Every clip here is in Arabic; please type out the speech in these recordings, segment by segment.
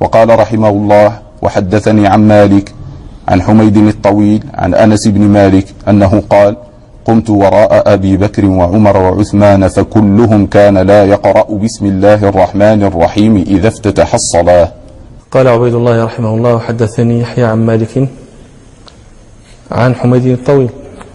وقال رحمه الله: وحدثني عن مالك عن حميد الطويل عن أنس بن مالك أنه قال: قمت وراء أبي بكر وعمر وعثمان فكلهم كان لا يقرأ بسم الله الرحمن الرحيم إذا افتتح الصلاة. قال عبيد الله رحمه الله: حدثني يحيى عن مالك عن حميد الطويل.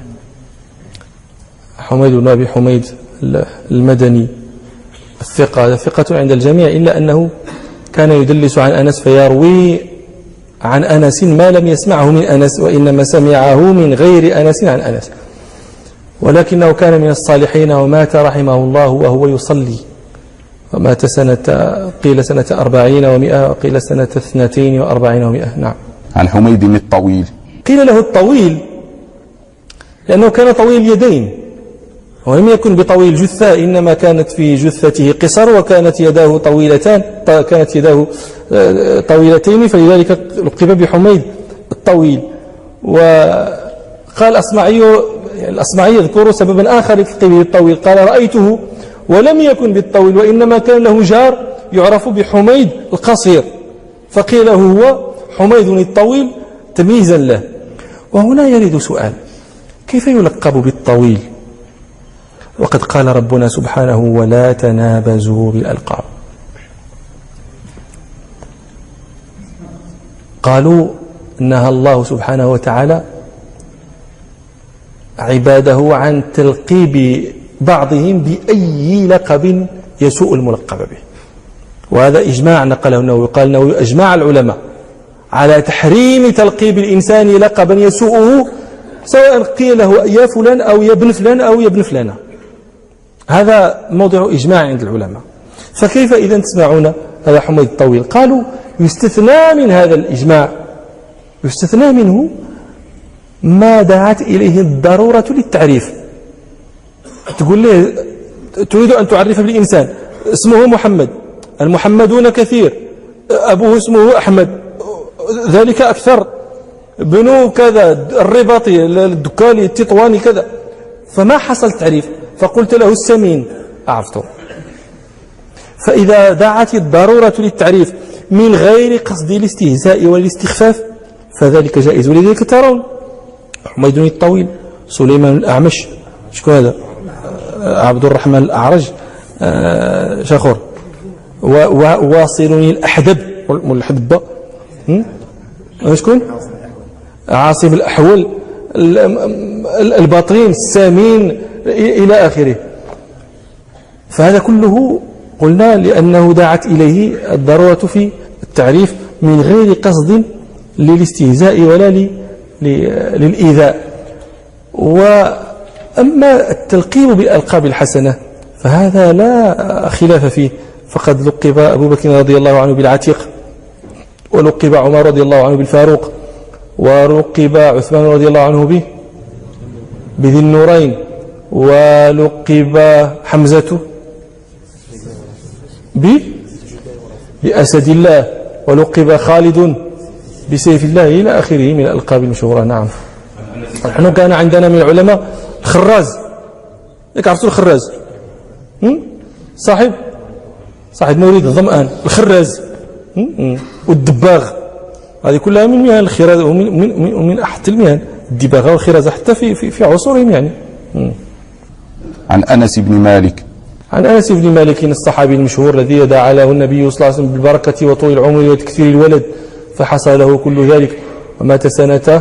حميد بن أبي حميد المدني الثقة، ثقة عند الجميع، إلا أنه كان يدلس عن أنس فيروي عن أنس ما لم يسمعه من أنس، وإنما سمعه من غير أنس عن أنس، ولكنه كان من الصالحين ومات رحمه الله وهو يصلي، ومات قيل سنة 40 و100 وقيل سنة 42 و100. نعم. عن حميد الطويل. قيل له الطويل لأنه كان طويل اليدين، ولم يكن بطويل جثة، إنما كانت في جثته قصر وكانت يداه طويلتان، كانت يداه طويلتين، فلذلك لقب بحميد الطويل. وقال الأصمعي يذكر سببا آخر لتلقيبه بالطويل، قال: رأيته ولم يكن بالطويل، وإنما كان له جار يعرف بحميد القصير، فقيل هو حميد الطويل تمييزا له. وهنا يرد سؤال: كيف يلقب بالطويل وقد قال ربنا سبحانه: ولا تنابزوا بالألقاب؟ قالوا: نهى الله سبحانه وتعالى عباده عن تلقيب بعضهم بأي لقب يسوء الملقب به، وهذا إجماع نقله النووي، قال النووي: أجمع العلماء على تحريم تلقيب الإنسان لقبا يسوءه، سواء قيل له يا فلان أو يا ابن فلان أو يا ابن فلانة. هذا موضع إجماع عند العلماء. فكيف إذا تسمعون هذا حميد الطويل؟ قالوا: يستثنى من هذا الإجماع، يستثنى منه ما دعت إليه الضرورة للتعريف. تقول له تريد أن تعرف بالإنسان اسمه محمد، المحمدون كثير، أبوه اسمه أحمد، ذلك أكثر، بنو كذا، الرباطي، الدكالي، التطواني كذا، فما حصل تعريف، فقلت له السمين، عرفته. فإذا دعت الضرورة للتعريف من غير قصد الاستهزاء والاستخفاف فذلك جائز. ولذلك ترون حميد الطويل، سليمان الأعمش، شكون هذا؟ عبد الرحمن الأعرج، شخور، واصل الأحدب والحدبة، شكون؟ عاصم الأحول، الباطرين، السامين، إلى آخره. فهذا كله قلنا لأنه دعت إليه الضرورة في التعريف من غير قصد للاستهزاء ولا للإيذاء. وأما التلقيب بالألقاب الحسنة فهذا لا خلاف فيه، فقد لقب أبو بكر رضي الله عنه بالعتيق، ولقب عمر رضي الله عنه بالفاروق، ولقب عثمان رضي الله عنه بذي النورين، ولقب حمزة بأسد الله، ولقب خالد بسيف الله، إلى آخره من الألقاب المشهورة. نعم. نحن كان عندنا من العلماء الخراز، عرفتوا الخراز؟ صاحب مورد الظمآن، الخراز، والدباغ، هذه كلها من مهن الخراز ومن أحد المهن، الدباغة والخرازة حتى في عصورهم يعني. عن أنس بن مالك. عن أنس بن مالك الصحابي المشهور الذي دعا له النبي صلى الله عليه وسلم بالبركة وطول العمر وتكثير الولد فحصل له كل ذلك، ومات سنة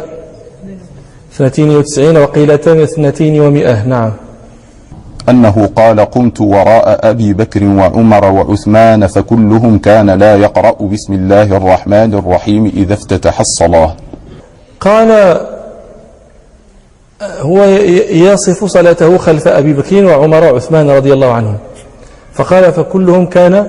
92 وقيل 200. نعم. أنه قال: قمت وراء أبي بكر وعمر وعثمان فكلهم كان لا يقرأ بسم الله الرحمن الرحيم إذا افتتح الصلاة. قال هو يصف صلاته خلف أبي بكر وعمر وعثمان رضي الله عنهم، فقال: فكلهم كان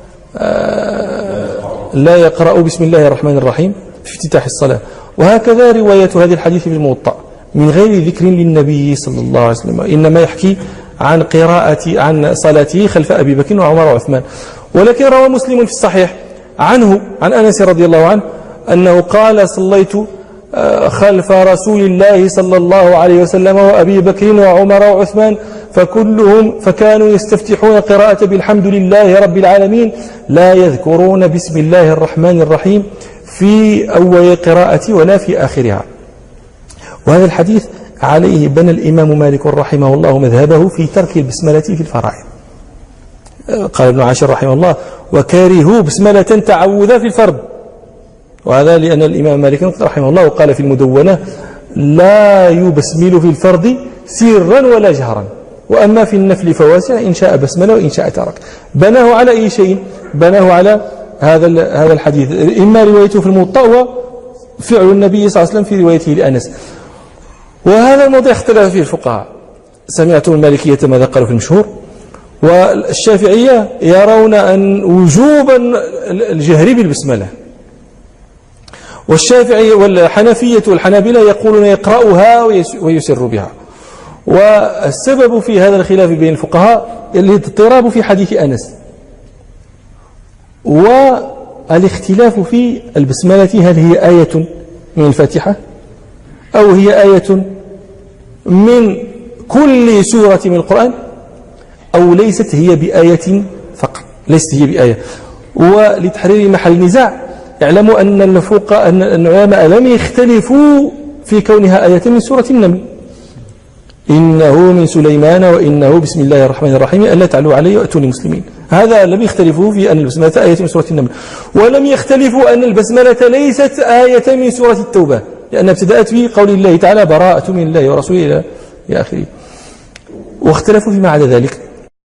لا يقرأ بسم الله الرحمن الرحيم في افتتاح الصلاة. وهكذا رواية هذا الحديث في الموطأ من غير ذكر للنبي صلى الله عليه وسلم، إنما يحكي عن صلاته خلف أبي بكر وعمر وعثمان. ولكن روى مسلم في الصحيح عنه عن أنس رضي الله عنه أنه قال: صليت خلف رسول الله صلى الله عليه وسلم وأبي بكر وعمر وعثمان فكانوا يستفتحون قراءة بالحمد لله رب العالمين لا يذكرون بسم الله الرحمن الرحيم في أول قراءة ولا في آخرها. وهذا الحديث عليه بنى الإمام مالك رحمه الله مذهبه في ترك البسملة في الفرائض. قال ابن عاشر رحمه الله: وكارهوا بسملة تعوذا في الفرض. وهذا لأن الإمام مالك رحمه الله قال في المدونة: لا يبسمل في الفرض سرا ولا جهرا، وأما في النفل فواسع، إن شاء بسمل وإن شاء ترك. بناه على أي شيء؟ بناه على هذا الحديث، إما روايته في الموطأ وفعل النبي صلى الله عليه وسلم في روايته لأنس. وهذا الموضوع اختلف فيه الفقهاء. سمعتم المالكية ماذا قالوا في المشهور، والشافعية يرون أن وجوبا الجهر بالبسملة، والشافعي والحنفية والحنابلة يقولون يقرأها ويسر بها. والسبب في هذا الخلاف بين الفقهاء الاضطراب في حديث أنس، والاختلاف في البسملة، هل هي آية من الفاتحة أو هي آية من كل سورة من القرآن، أو ليست هي بآية فقط، ليست هي بآية. ولتحرير محل نزاع اعلموا أن الفقهاء أن العلماء لم يختلفوا في كونها آية من سورة النمل: إنه من سليمان وإنه بسم الله الرحمن الرحيم ألا تعلوا علي وأتوني مسلمين. هذا لم يختلفوا في أن البسملة آية من سورة النمل، ولم يختلفوا أن البسملة ليست آية من سورة التوبة، لأنها ابتدأت في قول الله تعالى: براءة من الله ورسوله إلى آخره. واختلفوا فيما عدا ذلك.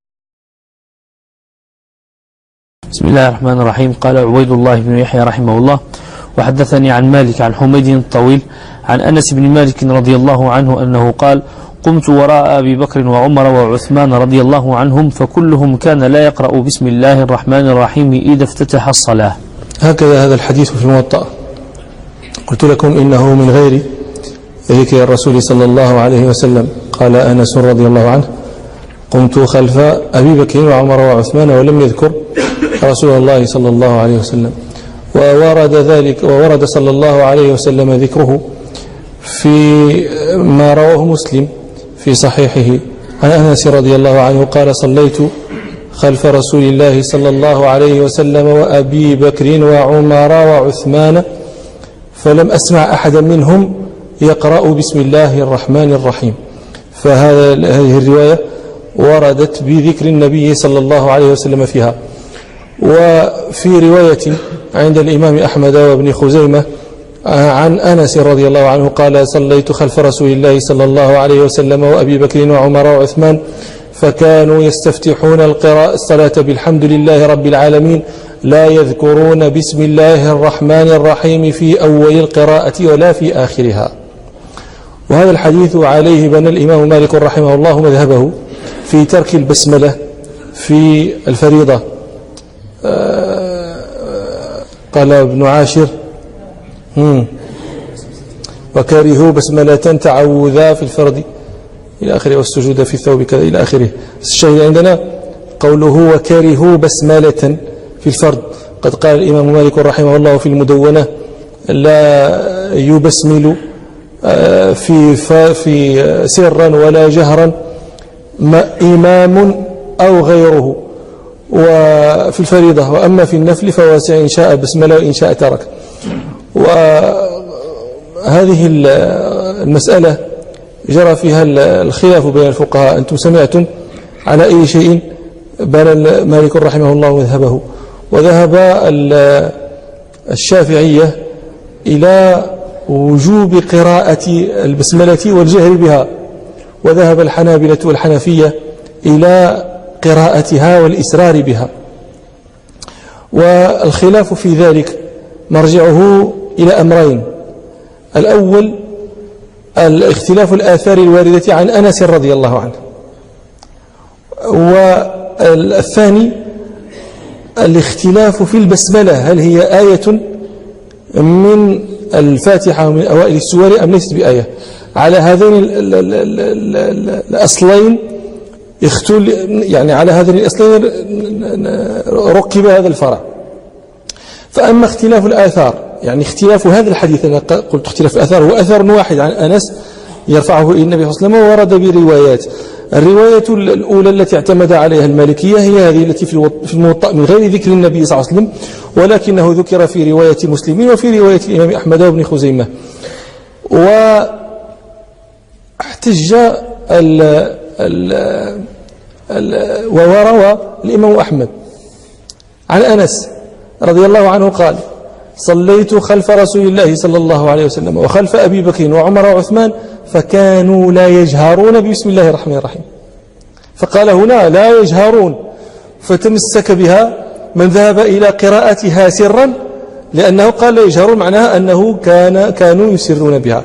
بسم الله الرحمن الرحيم. قال عبيد الله بن يحيى رحمه الله: وحدثني عن مالك عن حميد الطويل عن أنس بن مالك رضي الله عنه أنه قال: قمت وراء أبي بكر وعمر وعثمان رضي الله عنهم فكلهم كان لا يقرأ بسم الله الرحمن الرحيم إذا افتتح الصلاة. هكذا هذا الحديث في الموطأ. قلت لكم إنه من غير ذكر الرسول صلى الله عليه وسلم. قال أنس رضي الله عنه: قمت خلف أبي بكر وعمر وعثمان، ولم يذكر رسول الله صلى الله عليه وسلم. وورد صلى الله عليه وسلم ذكره في ما رواه مسلم في صحيحه عن أنس رضي الله عنه قال: صليت خلف رسول الله صلى الله عليه وسلم وأبي بكر وعمر وعثمان فلم أسمع أحدا منهم يقرأ بسم الله الرحمن الرحيم. فهذه الرواية وردت بذكر النبي صلى الله عليه وسلم فيها. وفي رواية عند الإمام أحمد وابن خزيمة عن أنس رضي الله عنه قال: صليت خلف رسول الله صلى الله عليه وسلم وأبي بكر وعمر وعثمان فكانوا يستفتحون الصلاة بالحمد لله رب العالمين لا يذكرون بسم الله الرحمن الرحيم في أول القراءة ولا في آخرها. وهذا الحديث عليه بنى الإمام مالك رحمه الله مذهبه في ترك البسملة في الفريضة. قال ابن عاشر: وكرهوا بسملة تعوذا في الفرد إلى آخره، والسجود في الثوب كذا إلى آخره. الشاهد عندنا قوله وكرهوا بسملة في الفرد. قد قال الإمام مالك رحمه الله في المدونة: لا يبسمل في سرا ولا جهرا إمام أو غيره وفي الفريضة، وأما في النفل فواسع إن شاء بسمله وإن شاء ترك. وهذه المسألة جرى فيها الخلاف بين الفقهاء. أنتم سمعتم على أي شيء بنى مالك رحمه الله مذهبه. وذهب الشافعية إلى وجوب قراءة البسملة والجهر بها، وذهب الحنابلة والحنفية إلى قراءتها والإسرار بها. والخلاف في ذلك مرجعه إلى أمرين: الأول الاختلاف الآثار الواردة عن أنس رضي الله عنه، والثاني الاختلاف في البسملة، هل هي آية من الفاتحة ومن أوائل السور أم ليست بآية. على هذين الأصلين يعني على هذين الأصلين ركب هذا الفرع. فأما اختلاف الآثار، يعني اختلاف هذا الحديث، أنا قلت اختلاف الآثار هو أثر واحد عن أنس يرفعه إلى النبي صلى الله عليه وسلم، ورد بروايات. الرواية الأولى التي اعتمد عليها المالكية هي هذه التي في الموطأ من غير ذكر النبي صلى الله عليه وسلم، ولكنه ذكر في رواية مسلم وفي رواية الإمام أحمد وابن خزيمة. واحتج وروى الإمام أحمد عن أنس رضي الله عنه قال: صليت خلف رسول الله صلى الله عليه وسلم وخلف أبي بكر وعمر وعثمان فكانوا لا يجهرون بسم الله الرحمن الرحيم. فقال هنا لا يجهرون، فتمسك بها من ذهب إلى قراءتها سرا، لأنه قال لا يجهرون معناها أنه كانوا يسرون بها،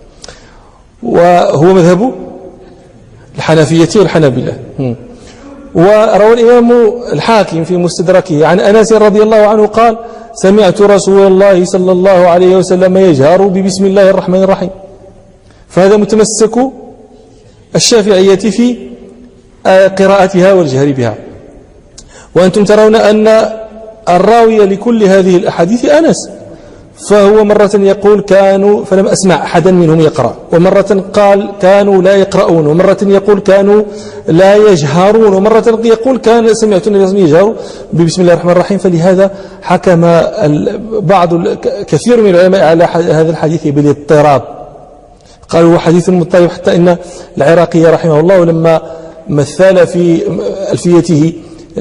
وهو مذهب الحنفية والحنابلة. وروى الإمام الحاكم في مستدركه عن أنس رضي الله عنه قال: سمعت رسول الله صلى الله عليه وسلم يجهر ببسم الله الرحمن الرحيم. فهذا متمسك الشافعية في قراءتها والجهر بها. وأنتم ترون أن الراوي لكل هذه الأحاديث أنس، فهو مرة يقول كانوا فلم أسمع أحدا منهم يقرأ، ومرة قال كانوا لا يقرؤون، ومرة يقول كانوا لا يجهرون، ومرة يقول كان سمعت النبي صلى الله عليه وسلم يجهر ببسم الله الرحمن الرحيم. فلهذا حكم كثير من العلماء على هذا الحديث بالاضطراب، قالوا هو حديث مضطرب، حتى إن العراقي رحمه الله لما مثل في ألفيته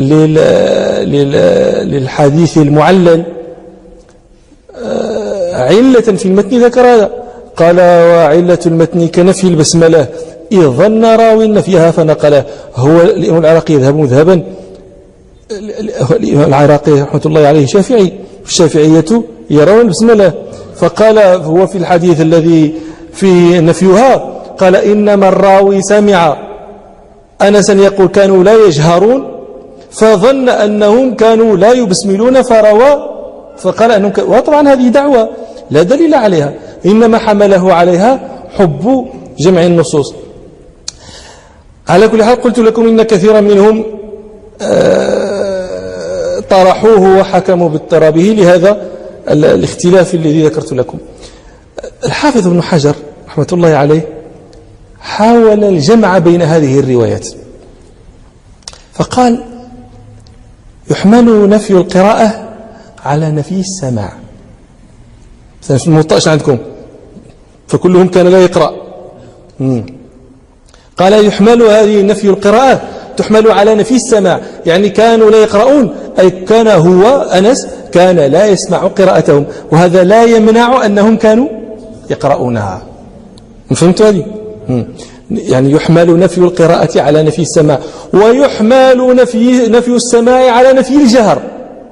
للحديث المعلل علة في المتن ذكر هذا، قال: وعلة المتن كنفي البسملة إذ ظن راوي نفيها فنقله. هو الإمام العراقي يذهب مذهبا، الإمام العراقي رحمة الله عليه شافعي، الشافعية يرون البسملة، فقال هو في الحديث الذي في نفيها قال: إنما الراوي سمع أنسا يقول كانوا لا يجهرون فظن أنهم كانوا لا يبسملون فروى، فقال أنهم وطبعا هذه دعوة لا دليل عليها، إنما حمله عليها حب جمع النصوص. على كل حال قلت لكم إن كثيرا منهم طرحوه وحكموا باضطرابه لهذا الاختلاف الذي ذكرت لكم. الحافظ ابن حجر رحمة الله عليه حاول الجمع بين هذه الروايات، فقال: يحمل نفي القراءة على نفي السماع. في الموطأ عندكم فكلهم كان لا يقرأ. قال: يحمل هذه نفي القراءة تحمل على نفي السماع، يعني كانوا لا يقرؤون، أي كان هو أنس كان لا يسمع قراءتهم، وهذا لا يمنع أنهم كانوا يقرؤونها. فهمت هذه؟ يعني يحمل نفي القراءة على نفي السماع، ويحمل نفي السماع على نفي الجهر.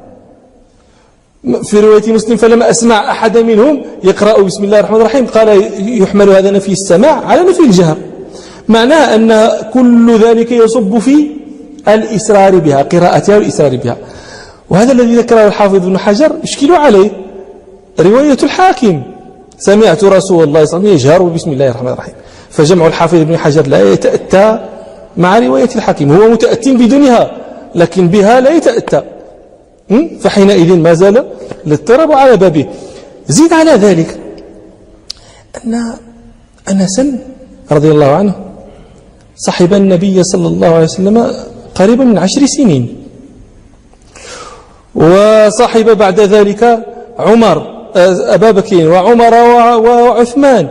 في رواية مسلم: فلما أسمع أحد منهم يقرأ بسم الله الرحمن الرحيم، قال: يحمل هذا نفي السماع على نفي الجهر، معناه أن كل ذلك يصب في الإسرار بها، قراءتها والإسرار بها. وهذا الذي ذكره الحافظ ابن حجر يشكل عليه رواية الحاكم: سمعت رسول الله صلى الله عليه وسلم يجهر بسم الله الرحمن الرحيم. فجمع الحافظ ابن حجر لا يتأتى مع رواية الحاكم، هو متأتٍ بدونها لكن بها لا يتأتى، فحينئذ ما زال الاضطراب على بابه. زيد على ذلك أن أنسا رضي الله عنه صحب النبي صلى الله عليه وسلم قريبا من 10 سنين، وصحب بعد ذلك أبا بكر وعمر وعثمان،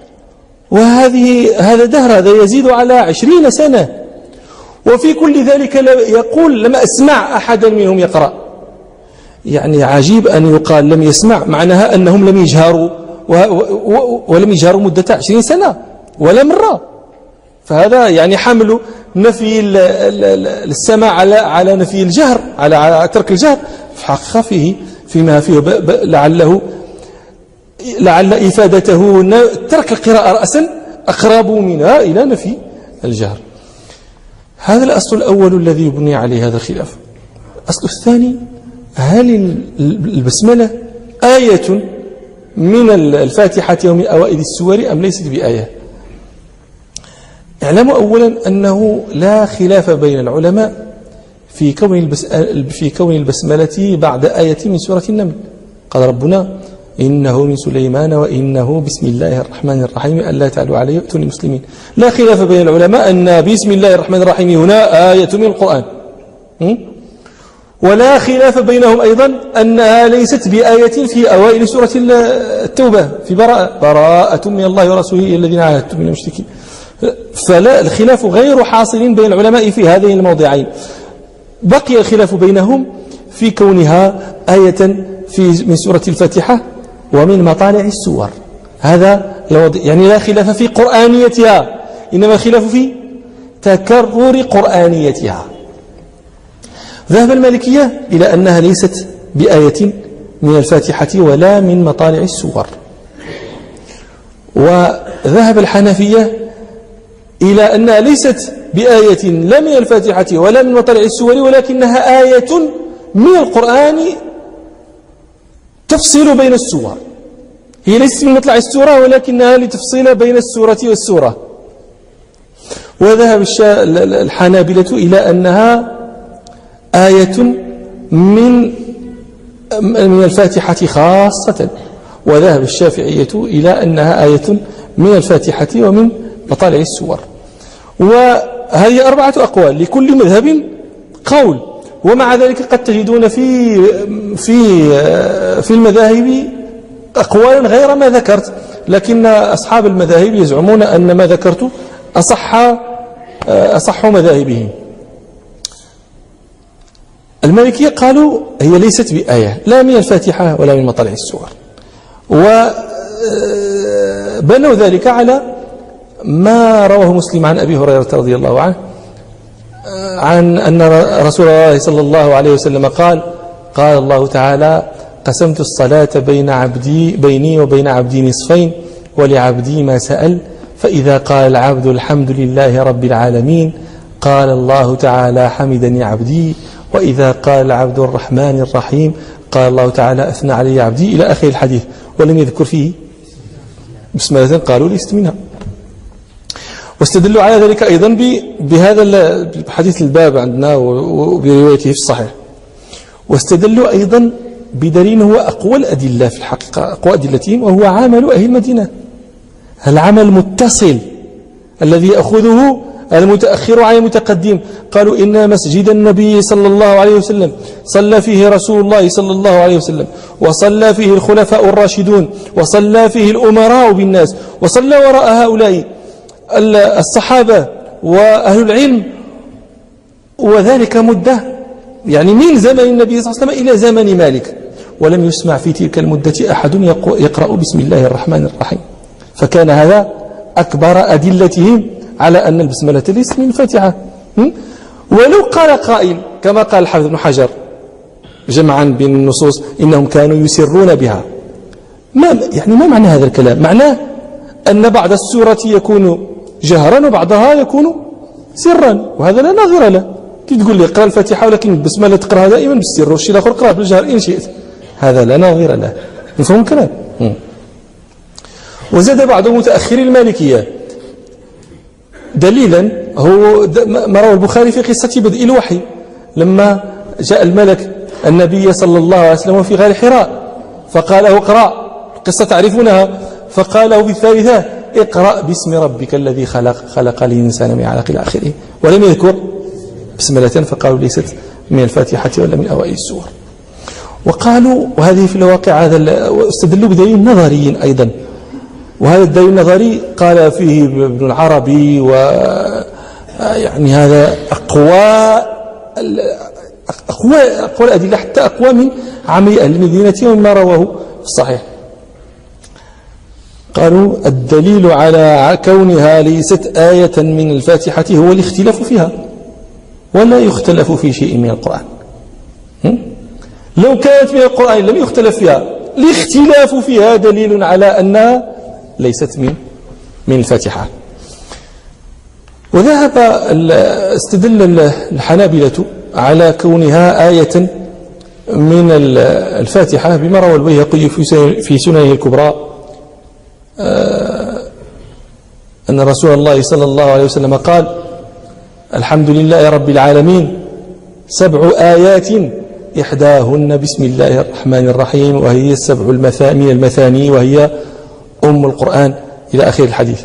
هذا دهر، هذا يزيد على 20 سنة، وفي كل ذلك يقول: لم أسمع أحدا منهم يقرأ. يعني عجيب أن يقال لم يسمع، معناها أنهم لم يجهروا، ولم يجهروا مدة 20 سنة ولا مرة. فهذا يعني حمل نفي السماع على نفي الجهر، على ترك الجهر، في حقيقة فيما فيه لعل إفادته ترك القراءة رأسا أقرب منها إلى نفي الجهر. هذا الأصل الأول الذي يبني عليه هذا الخلاف. الأصل الثاني: هل البسملة آية من الفاتحة ومن أوائل السور أم ليست بآية؟ اعلموا أولا أنه لا خلاف بين العلماء في كون البسملة بعد آية من سورة النمل. قال ربنا: إنه من سليمان وإنه بسم الله الرحمن الرحيم ألا تعلوا علي وأتوني مسلمين. لا خلاف بين العلماء أن بسم الله الرحمن الرحيم هنا آية من القرآن، ولا خلاف بينهم أيضا أنها ليست بآية في أوائل سورة التوبة في براءة من الله ورسوله الذين عاهدتم من المشركين. فلا الخلاف غير حاصل بين العلماء في هذين الموضعين. بقي الخلاف بينهم في كونها آية من سورة الفاتحة ومن مطالع السور. هذا يعني لا خلاف في قرآنيتها، إنما الخلاف في تكرر قرآنيتها. ذهب المالكية إلى أنها ليست بآية من الفاتحة ولا من مطالع السور، وذهب الحنفية إلى أنها ليست بآية لا من الفاتحة ولا من مطالع السور، ولكنها آية من القرآن تفصل بين السور. هي ليست من مطلع السورة ولكنها لتفصيل بين السورة والسورة. وذهب الحنابلة إلى أنها آية من الفاتحة خاصة، وذهب الشافعية إلى أنها آية من الفاتحة ومن مطالع السور. وهذه 4 أقوال لكل مذهب قول، ومع ذلك قد تجدون في المذاهب أقوالا غير ما ذكرت، لكن أصحاب المذاهب يزعمون أن ما ذكرت أصح مذاهبهم. المالكية قالوا هي ليست بآية لا من الفاتحة ولا من مطالع السور، وبنوا ذلك على ما رواه مسلم عن أبي هريرة رضي الله عنه عن أن رسول الله صلى الله عليه وسلم قال الله تعالى: قسمت الصلاة بيني وبين عبدي نصفين ولعبدي ما سأل، فإذا قال العبد الحمد لله رب العالمين قال الله تعالى: حمدني عبدي، وإذا قال العبد الرحمن الرحيم قال الله تعالى: أثنى علي عبدي، إلى آخر الحديث، ولم يذكر فيه بسملة قالوا ليست منها. واستدلوا على ذلك أيضا بهذا الحديث الباب عندنا وبروايته في الصحيح. واستدلوا أيضا بدليل هو أقوى الأدلة في الحقيقة، أقوى أدلتهم، وهو عمل أهل المدينة، العمل المتصل الذي يأخذه المتأخر عن المتقدم. قالوا إن مسجد النبي صلى الله عليه وسلم صلى فيه رسول الله صلى الله عليه وسلم، وصلى فيه الخلفاء الراشدون، وصلى فيه الأمراء بالناس، وصلى وراء هؤلاء الصحابة وأهل العلم، وذلك مدة يعني من زمن النبي صلى الله عليه وسلم إلى زمن مالك، ولم يسمع في تلك المدة أحد يقرأ بسم الله الرحمن الرحيم. فكان هذا أكبر أدلتهم على أن البسملة ليست من الفاتحة. ولو قال قائل كما قال الحافظ بن حجر جمعا بين النصوص إنهم كانوا يسرون بها، ما معنى هذا الكلام؟ معناه أن بعض السورة يكون جهرا وبعضها يكون سرا، وهذا لا نظير له. كي تقول لي اقرأ الفاتحة ولكن البسملة تقرأها دائما بالسر والشيء الآخر اقرأها بالجهر إن شئت، هذا لا نظير له. مفهوم الكلام؟ وزاد بعض متأخري المالكية دليلا هو ما رواه البخاري في قصة بدء الوحي، لما جاء الملك النبي صلى الله عليه وسلم في غار حراء فقال له اقرأ، القصة تعرفونها، فقال له في الثالثة اقرأ باسم ربك الذي خلق الإنسان من علق إلى آخره، ولم يذكر بسملة، فقالوا ليست من الفاتحة ولا من أوائل السور. وقالوا وهذه في الواقع هذا استدلوا بدليل نظري أيضا، وهذا الدليل النظري قال فيه ابن العربي، ويعني هذا أقوى الأدلة، حتى أقوى من عمل أهل المدينة ومما رواه في الصحيح. قالوا الدليل على كونها ليست آية من الفاتحة هو الاختلاف فيها، ولا يختلف في شيء من القرآن. لو كانت من القرآن لم يختلف فيها، الاختلاف فيها دليل على أنها ليست من الفاتحة. وذهب استدل الحنابلة على كونها آية من الفاتحة بما روى البيهقي في سننه الكبرى أن رسول الله صلى الله عليه وسلم قال: الحمد لله رب العالمين 7 آيات إحداهن بسم الله الرحمن الرحيم، وهي السبع من المثاني، وهي أم القرآن، إلى آخر الحديث.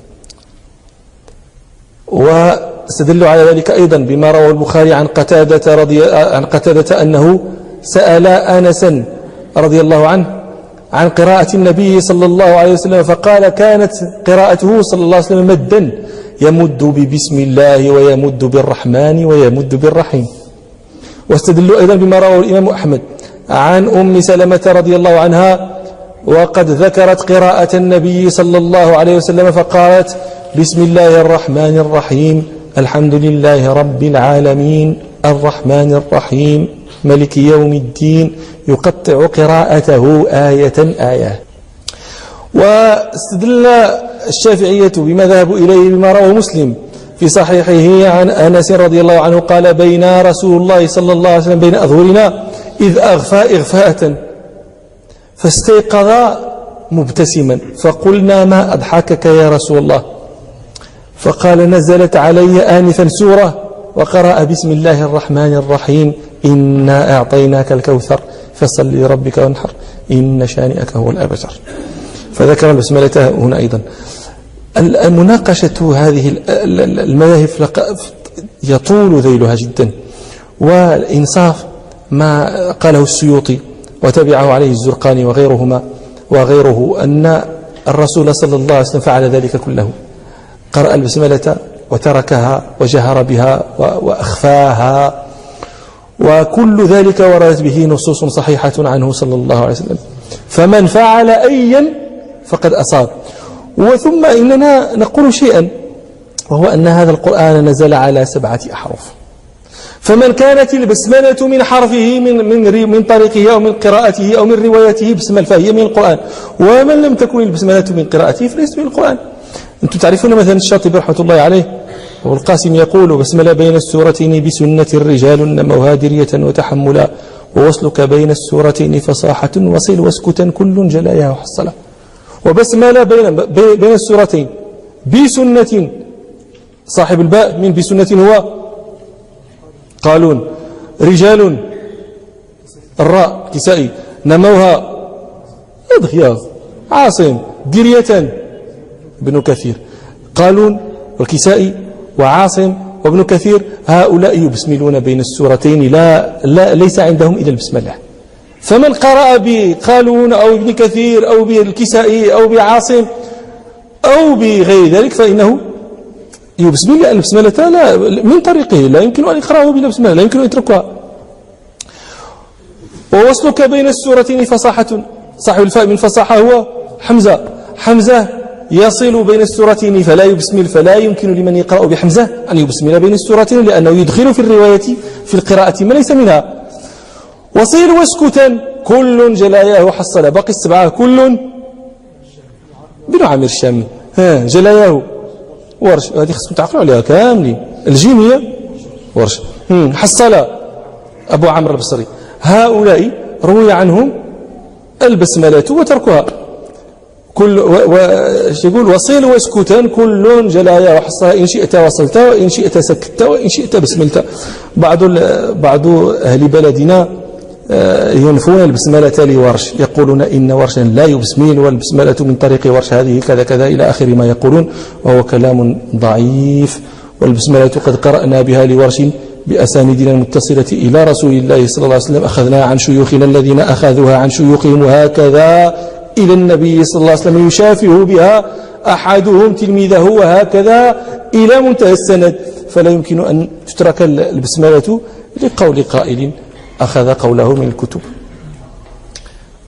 واستدلوا على ذلك أيضا بما روى البخاري عن قتادة أنه سأل أنسا رضي الله عنه عن قراءة النبي صلى الله عليه وسلم، فقال كانت قراءته صلى الله عليه وسلم مدا، يمد ببسم الله ويمد بالرحمن ويمد بالرحيم. واستدلوا أيضا بما رواه الإمام أحمد عن أم سلمة رضي الله عنها، وقد ذكرت قراءة النبي صلى الله عليه وسلم فقالت بسم الله الرحمن الرحيم الحمد لله رب العالمين الرحمن الرحيم ملك يوم الدين، يقطع قراءته آية آية. واستدل الشافعية بما ذهبوا إليه بما رواه مسلم في صحيحه عن أنس رضي الله عنه قال بين رسول الله صلى الله عليه وسلم بين أظهرنا إذ أغفى إغفاءة فاستيقظ مبتسما، فقلنا ما أضحكك يا رسول الله؟ فقال نزلت علي آنفا سورة وقرأ بسم الله الرحمن الرحيم إنا أعطيناك الكوثر فصل لربك وانحر إن شانئك هو الأبتر. فذكر البسملة هنا أيضا. المناقشة هذه المذاهب يطول ذيلها جدا، والإنصاف ما قاله السيوطي وتبعه عليه الزرقاني وغيره أن الرسول صلى الله عليه وسلم فعل ذلك كله، قرأ البسملة وتركها وجهر بها وأخفاها، وكل ذلك وردت به نصوص صحيحة عنه صلى الله عليه وسلم، فمن فعل أيا فقد أصاب. وثم إننا نقول شيئا، وهو أن هذا القرآن نزل على 7 أحرف، فمن كانت البسملة من حرفه من طريقه أو من قراءته أو من روايته بسمل فهي من القرآن، ومن لم تكن البسملة من قراءته فليست من القرآن. أنتم تعرفون مثلا الشاطبي رحمة الله عليه والقاسم يقول بسملة بين السورتين بسنة الرجال نموها درية وتحملا، ووصلك بين السورتين فصاحة وصل واسكتا كل جلايا وحصلا. وبسملة بين السورتين بسنة، صاحب الباء من بسنة هو قالون، رجال الراء كسائي، نموها يضحيا عاصم، درية ابن كثير، قالون والكسائي وعاصم وابن كثير هؤلاء يبسملون بين السورتين ليس عندهم إلا البسملة. فمن قرأ بقالون أو ابن كثير أو بالكسائي أو بعاصم أو بغير ذلك فإنه يبسمل، لأن البسملة لا من طريقه لا يمكن أن يقرأه بلا بسملة، لا يمكن أن يتركها. ووصلك بين السورتين فصاحة، صاحب الفاء من فصاحة هو حمزة يصل بين السورتين فلا يبسمل، فلا يمكن لمن يقرأ بحمزة أن يبسمل بين السورتين، لأنه يدخل في الرواية في القراءة ما ليس منها. وصيل واسكتا كل جلاياه حصل، باقي 7 كل بن عامر الشامي جلاياه ورش، هذه خصكم تعقلوا عليها كاملين. الجيم هي ورش، حصل أبو عمرو البصري، هؤلاء روي عنهم البسملة وتركها. يقول وصيل واسكتا كل جلايا وحصها، إن شئت وصلت وإن شئت سكت وإن شئت بسملت. بعض أهل بلدنا ينفون البسملة لورش، يقولون إن ورشا لا يبسمل والبسملة من طريق ورش هذه كذا كذا إلى آخر ما يقولون، وهو كلام ضعيف. والبسملة قد قرأنا بها لورش بأسانيدنا المتصلة إلى رسول الله صلى الله عليه وسلم، أخذنا عن شيوخنا الذين أخذوها عن شيوخهم، وهكذا إلى النبي صلى الله عليه وسلم يشافه بها أحدهم تلميذه، وهكذا إلى منتهى السند. فلا يمكن أن تترك البسملة لقول قائل أخذ قوله من الكتب.